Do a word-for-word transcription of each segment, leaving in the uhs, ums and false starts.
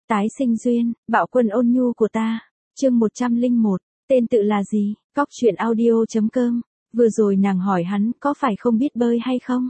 Tái sinh duyên, bạo quân ôn nhu của ta. Chương một trăm lẻ một, tên tự là gì? Cóc truyện audio.com. Vừa rồi nàng hỏi hắn có phải không biết bơi hay không?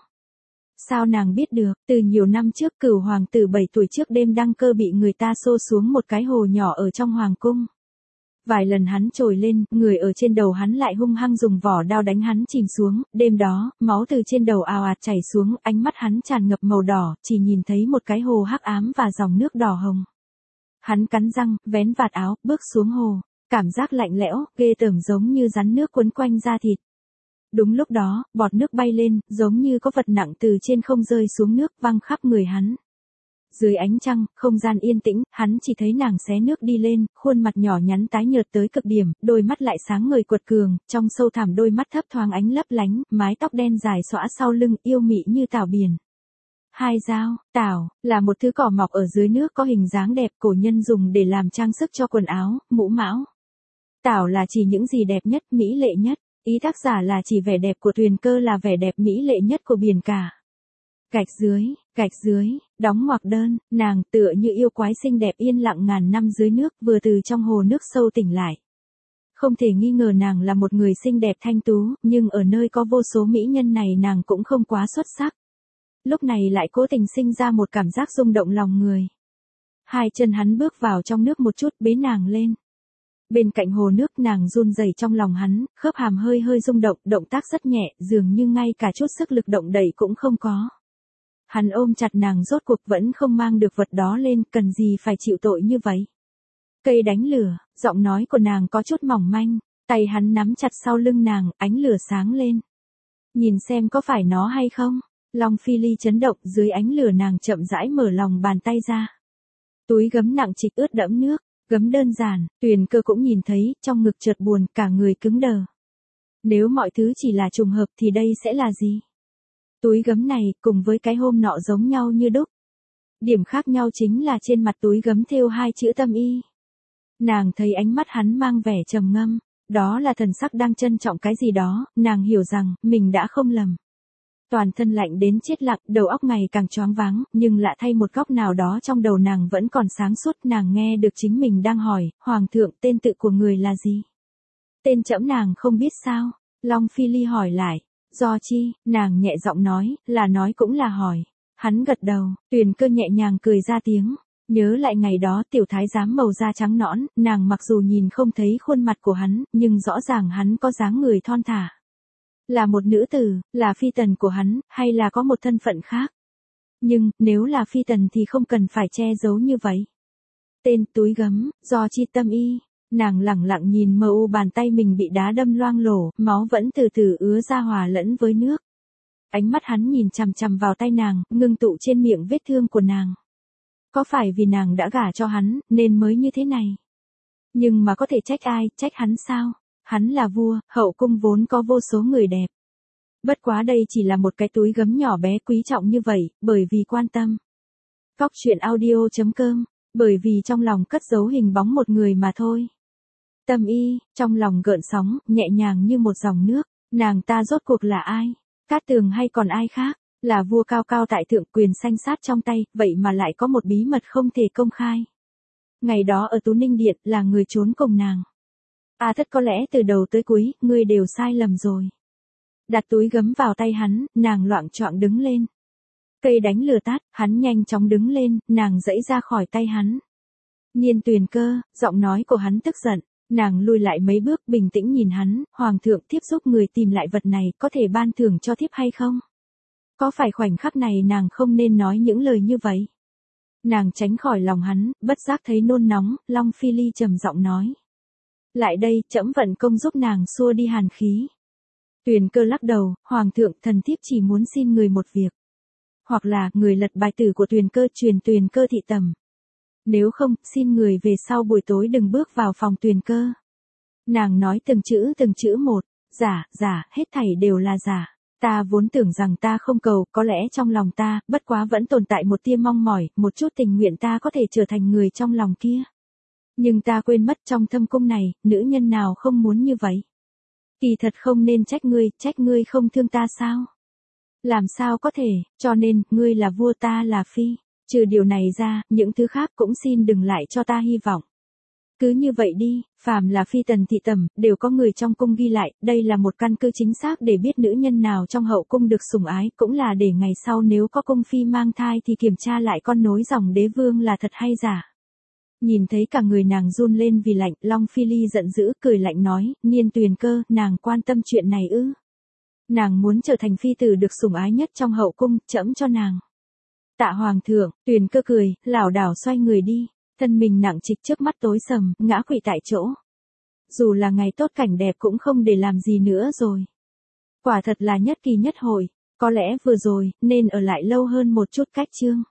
Sao nàng biết được? Từ nhiều năm trước Cửu hoàng tử bảy tuổi trước đêm đăng cơ bị người ta xô xuống một cái hồ nhỏ ở trong hoàng cung. Vài lần hắn trồi lên, người ở trên đầu hắn lại hung hăng dùng vỏ đao đánh hắn chìm xuống. Đêm đó, máu từ trên đầu ào ạt chảy xuống, ánh mắt hắn tràn ngập màu đỏ, chỉ nhìn thấy một cái hồ hắc ám và dòng nước đỏ hồng. Hắn cắn răng, vén vạt áo, bước xuống hồ. Cảm giác lạnh lẽo, ghê tởm giống như rắn nước quấn quanh da thịt. Đúng lúc đó, bọt nước bay lên, giống như có vật nặng từ trên không rơi xuống nước, văng khắp người hắn. Dưới ánh trăng, không gian yên tĩnh, hắn chỉ thấy nàng xé nước đi lên, khuôn mặt nhỏ nhắn tái nhợt tới cực điểm, đôi mắt lại sáng ngời quật cường, trong sâu thẳm đôi mắt thấp thoáng ánh lấp lánh, mái tóc đen dài xõa sau lưng, yêu mị như tảo biển. Hai dao, tảo, là một thứ cỏ mọc ở dưới nước có hình dáng đẹp, cổ nhân dùng để làm trang sức cho quần áo, mũ mão. Tảo là chỉ những gì đẹp nhất, mỹ lệ nhất. Ý tác giả là chỉ vẻ đẹp của Tuyền Cơ là vẻ đẹp mỹ lệ nhất của biển cả. Gạch dưới, gạch dưới, đóng ngoặc đơn, nàng tựa như yêu quái xinh đẹp yên lặng ngàn năm dưới nước, vừa từ trong hồ nước sâu tỉnh lại. Không thể nghi ngờ nàng là một người xinh đẹp thanh tú, nhưng ở nơi có vô số mỹ nhân này nàng cũng không quá xuất sắc. Lúc này lại cố tình sinh ra một cảm giác rung động lòng người. Hai chân hắn bước vào trong nước một chút, bế nàng lên. Bên cạnh hồ nước nàng run rẩy trong lòng hắn, khớp hàm hơi hơi rung động, động tác rất nhẹ, dường như ngay cả chút sức lực động đẩy cũng không có. Hắn ôm chặt nàng rốt cuộc vẫn không mang được vật đó lên, cần gì phải chịu tội như vậy. Cây đánh lửa, giọng nói của nàng có chút mỏng manh, tay hắn nắm chặt sau lưng nàng, ánh lửa sáng lên. Nhìn xem có phải nó hay không? Long Phi Ly chấn động, dưới ánh lửa nàng chậm rãi mở lòng bàn tay ra. Túi gấm nặng trịch ướt đẫm nước. Gấm đơn giản, Tuyền Cơ cũng nhìn thấy, trong ngực chợt buồn, cả người cứng đờ. Nếu mọi thứ chỉ là trùng hợp thì đây sẽ là gì? Túi gấm này, cùng với cái hôm nọ giống nhau như đúc. Điểm khác nhau chính là trên mặt túi gấm thêu hai chữ Tâm Y. Nàng thấy ánh mắt hắn mang vẻ trầm ngâm, đó là thần sắc đang trân trọng cái gì đó, nàng hiểu rằng, mình đã không lầm. Toàn thân lạnh đến chết lặng, đầu óc ngày càng choáng váng, nhưng lạ thay một góc nào đó trong đầu nàng vẫn còn sáng suốt, nàng nghe được chính mình đang hỏi, Hoàng thượng, tên tự của người là gì? Tên trẫm nàng không biết sao? Long Phi Ly hỏi lại, do chi, nàng nhẹ giọng nói, là nói cũng là hỏi. Hắn gật đầu, Tuyền Cơ nhẹ nhàng cười ra tiếng, nhớ lại ngày đó tiểu thái giám màu da trắng nõn, nàng mặc dù nhìn không thấy khuôn mặt của hắn, nhưng rõ ràng hắn có dáng người thon thả. Là một nữ tử, là phi tần của hắn, hay là có một thân phận khác? Nhưng, nếu là phi tần thì không cần phải che giấu như vậy. Tên túi gấm, do chi Tâm Y, nàng lẳng lặng nhìn mờ u bàn tay mình bị đá đâm loang lổ, máu vẫn từ từ ứa ra hòa lẫn với nước. Ánh mắt hắn nhìn chằm chằm vào tay nàng, ngưng tụ trên miệng vết thương của nàng. Có phải vì nàng đã gả cho hắn, nên mới như thế này? Nhưng mà có thể trách ai, trách hắn sao? Hắn là vua, hậu cung vốn có vô số người đẹp. Bất quá đây chỉ là một cái túi gấm nhỏ bé quý trọng như vậy, bởi vì quan tâm. Cóc truyện audio.com, bởi vì trong lòng cất giấu hình bóng một người mà thôi. Tâm Y, trong lòng gợn sóng, nhẹ nhàng như một dòng nước, nàng ta rốt cuộc là ai? Cát Tường hay còn ai khác? Là vua cao cao tại thượng, quyền sanh sát trong tay, vậy mà lại có một bí mật không thể công khai. Ngày đó ở Tú Ninh Điện, là người trốn cùng nàng. A Thất có lẽ từ đầu tới cuối, ngươi đều sai lầm rồi. Đặt túi gấm vào tay hắn, nàng loạng choạng đứng lên. Cây đánh lửa tát, hắn nhanh chóng đứng lên, nàng giãy ra khỏi tay hắn. Niên Tuyền Cơ, giọng nói của hắn tức giận, nàng lùi lại mấy bước bình tĩnh nhìn hắn, Hoàng thượng, thiếp giúp người tìm lại vật này, có thể ban thưởng cho thiếp hay không? Có phải khoảnh khắc này nàng không nên nói những lời như vậy? Nàng tránh khỏi lòng hắn, bất giác thấy nôn nóng, Long Phi Ly trầm giọng nói. Lại đây, trẫm vận công giúp nàng xua đi hàn khí. Tuyền Cơ lắc đầu, Hoàng thượng, thần thiếp chỉ muốn xin người một việc. Hoặc là, người lật bài tử của Tuyền Cơ truyền Tuyền Cơ thị tầm. Nếu không, xin người về sau buổi tối đừng bước vào phòng Tuyền Cơ. Nàng nói từng chữ từng chữ một, giả, giả, hết thảy đều là giả. Ta vốn tưởng rằng ta không cầu, có lẽ trong lòng ta, bất quá vẫn tồn tại một tia mong mỏi, một chút tình nguyện ta có thể trở thành người trong lòng kia. Nhưng ta quên mất trong thâm cung này, nữ nhân nào không muốn như vậy. Kỳ thật không nên trách ngươi, trách ngươi không thương ta sao? Làm sao có thể, cho nên, ngươi là vua ta là phi. Trừ điều này ra, những thứ khác cũng xin đừng lại cho ta hy vọng. Cứ như vậy đi, phàm là phi tần thị tẩm, đều có người trong cung ghi lại, đây là một căn cứ chính xác để biết nữ nhân nào trong hậu cung được sủng ái, cũng là để ngày sau nếu có cung phi mang thai thì kiểm tra lại con nối dòng đế vương là thật hay giả. Nhìn thấy cả người nàng run lên vì lạnh, Long Phi Ly giận dữ, cười lạnh nói, Niên Tuyền Cơ, nàng quan tâm chuyện này ư? Nàng muốn trở thành phi tử được sủng ái nhất trong hậu cung, trẫm cho nàng. Tạ Hoàng thượng, Tuyền Cơ cười, lảo đảo xoay người đi, thân mình nặng trịch trước mắt tối sầm, ngã quỵ tại chỗ. Dù là ngày tốt cảnh đẹp cũng không để làm gì nữa rồi. Quả thật là nhất kỳ nhất hội, có lẽ vừa rồi, nên ở lại lâu hơn một chút cách chương.